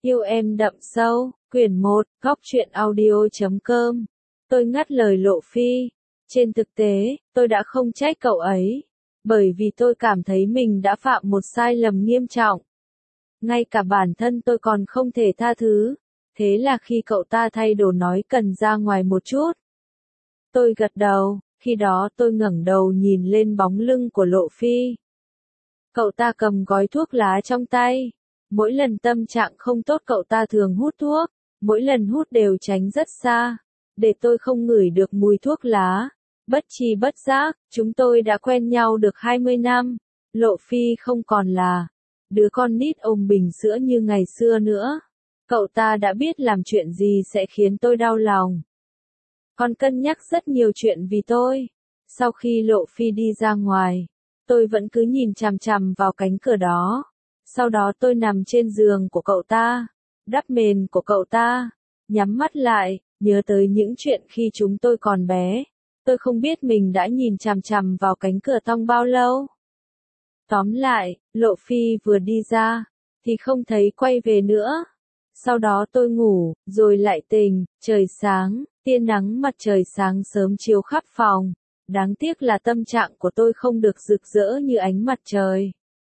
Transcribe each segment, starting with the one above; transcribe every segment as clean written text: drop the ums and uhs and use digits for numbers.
Yêu em đậm sâu, quyển 1, góc truyện audio.com. Tôi ngắt lời Lộ Phi. Trên thực tế, tôi đã không trách cậu ấy. Bởi vì tôi cảm thấy mình đã phạm một sai lầm nghiêm trọng. Ngay cả bản thân tôi còn không thể tha thứ. Thế là khi cậu ta thay đồ nói cần ra ngoài một chút. Tôi gật đầu, khi đó tôi ngẩng đầu nhìn lên bóng lưng của Lộ Phi. Cậu ta cầm gói thuốc lá trong tay. Mỗi lần tâm trạng không tốt cậu ta thường hút thuốc, mỗi lần hút đều tránh rất xa, để tôi không ngửi được mùi thuốc lá. Bất tri bất giác, chúng tôi đã quen nhau được 20 năm. Lộ Phi không còn là đứa con nít ôm bình sữa như ngày xưa nữa. Cậu ta đã biết làm chuyện gì sẽ khiến tôi đau lòng. Còn cân nhắc rất nhiều chuyện vì tôi. Sau khi Lộ Phi đi ra ngoài, tôi vẫn cứ nhìn chằm chằm vào cánh cửa đó. Sau đó tôi nằm trên giường của cậu ta, đắp mền của cậu ta, nhắm mắt lại, nhớ tới những chuyện khi chúng tôi còn bé. Tôi không biết mình đã nhìn chằm chằm vào cánh cửa tong bao lâu. Tóm lại, Lộ Phi vừa đi ra, thì không thấy quay về nữa. Sau đó tôi ngủ, rồi lại tỉnh, trời sáng, tia nắng mặt trời sáng sớm chiếu khắp phòng. Đáng tiếc là tâm trạng của tôi không được rực rỡ như ánh mặt trời.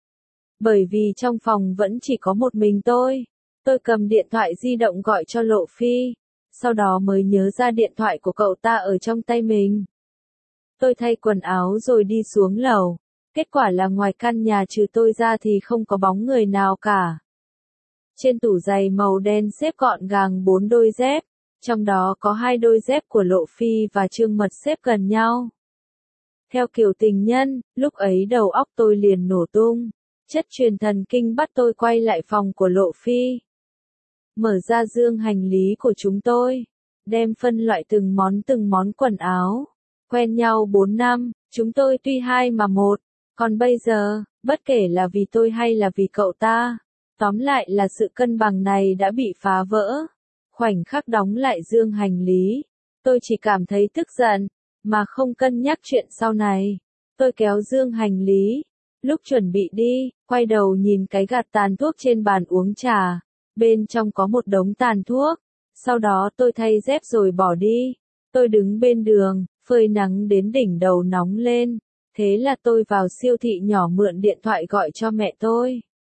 Bởi vì trong phòng vẫn chỉ có một mình tôi cầm điện thoại di động gọi cho Lộ Phi, sau đó mới nhớ ra điện thoại của cậu ta ở trong tay mình. Tôi thay quần áo rồi đi xuống lầu, kết quả là ngoài căn nhà trừ tôi ra thì không có bóng người nào cả. Trên tủ giày màu đen xếp gọn gàng 4 đôi dép, trong đó có 2 đôi dép của Lộ Phi và Trương Mật xếp gần nhau. Theo kiểu tình nhân, lúc ấy đầu óc tôi liền nổ tung. Chất truyền thần kinh bắt tôi quay lại phòng của Lộ Phi. Mở ra dương hành lý của chúng tôi. Đem phân loại từng món quần áo. Quen nhau 4 năm, chúng tôi tuy hai mà một. Còn bây giờ, bất kể là vì tôi hay là vì cậu ta, tóm lại là sự cân bằng này đã bị phá vỡ. Khoảnh khắc đóng lại dương hành lý, tôi chỉ cảm thấy tức giận, mà không cân nhắc chuyện sau này. Tôi kéo dương hành lý. Lúc chuẩn bị đi, quay đầu nhìn cái gạt tàn thuốc trên bàn uống trà. Bên trong có một đống tàn thuốc. Sau đó tôi thay dép rồi bỏ đi. Tôi đứng bên đường, phơi nắng đến đỉnh đầu nóng lên. Thế là tôi vào siêu thị nhỏ mượn điện thoại gọi cho mẹ tôi.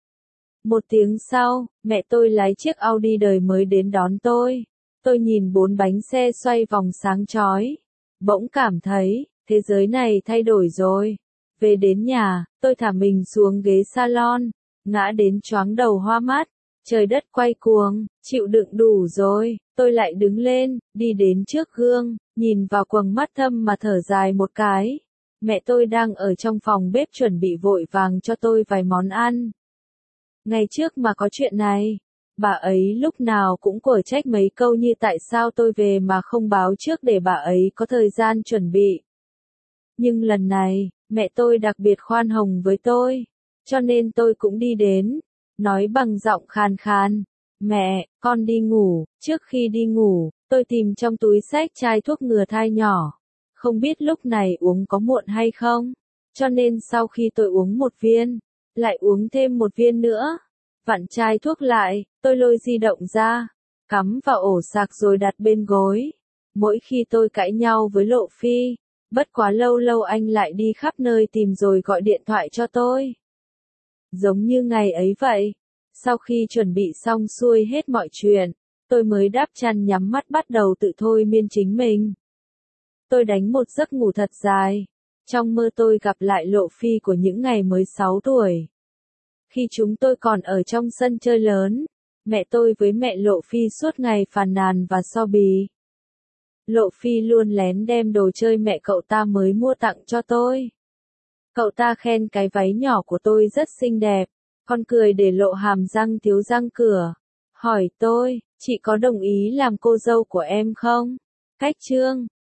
1 tiếng sau, mẹ tôi lái chiếc Audi đời mới đến đón tôi. Tôi nhìn 4 bánh xe xoay vòng sáng chói. Bỗng cảm thấy, thế giới này thay đổi rồi. Về đến nhà, tôi thả mình xuống ghế salon, ngã đến choáng đầu hoa mắt, trời đất quay cuồng, chịu đựng đủ rồi, tôi lại đứng lên, đi đến trước gương, nhìn vào quầng mắt thâm mà thở dài một cái. Mẹ tôi đang ở trong phòng bếp chuẩn bị vội vàng cho tôi vài món ăn. Ngày trước mà có chuyện này, bà ấy lúc nào cũng quở trách mấy câu như tại sao tôi về mà không báo trước để bà ấy có thời gian chuẩn bị. Nhưng lần này, mẹ tôi đặc biệt khoan hồng với tôi, cho nên tôi cũng đi đến, nói bằng giọng khàn khàn, mẹ, con đi ngủ. Trước khi đi ngủ, tôi tìm trong túi xách chai thuốc ngừa thai nhỏ, không biết lúc này uống có muộn hay không, cho nên sau khi tôi uống 1 viên, lại uống thêm 1 viên nữa, vặn chai thuốc lại, tôi lôi di động ra, cắm vào ổ sạc rồi đặt bên gối. Mỗi khi tôi cãi nhau với Lộ Phi, bất quá lâu lâu anh lại đi khắp nơi tìm rồi gọi điện thoại cho tôi. Giống như ngày ấy vậy. Sau khi chuẩn bị xong xuôi hết mọi chuyện, tôi mới đắp chăn nhắm mắt bắt đầu tự thôi miên chính mình. Tôi đánh một giấc ngủ thật dài. Trong mơ tôi gặp lại Lộ Phi của những ngày mới 6 tuổi. Khi chúng tôi còn ở trong sân chơi lớn, mẹ tôi với mẹ Lộ Phi suốt ngày phàn nàn và so bì. Lộ Phi luôn lén đem đồ chơi mẹ cậu ta mới mua tặng cho tôi. Cậu ta khen cái váy nhỏ của tôi rất xinh đẹp, còn cười để lộ hàm răng thiếu răng cửa. Hỏi tôi, chị có đồng ý làm cô dâu của em không? Cách chương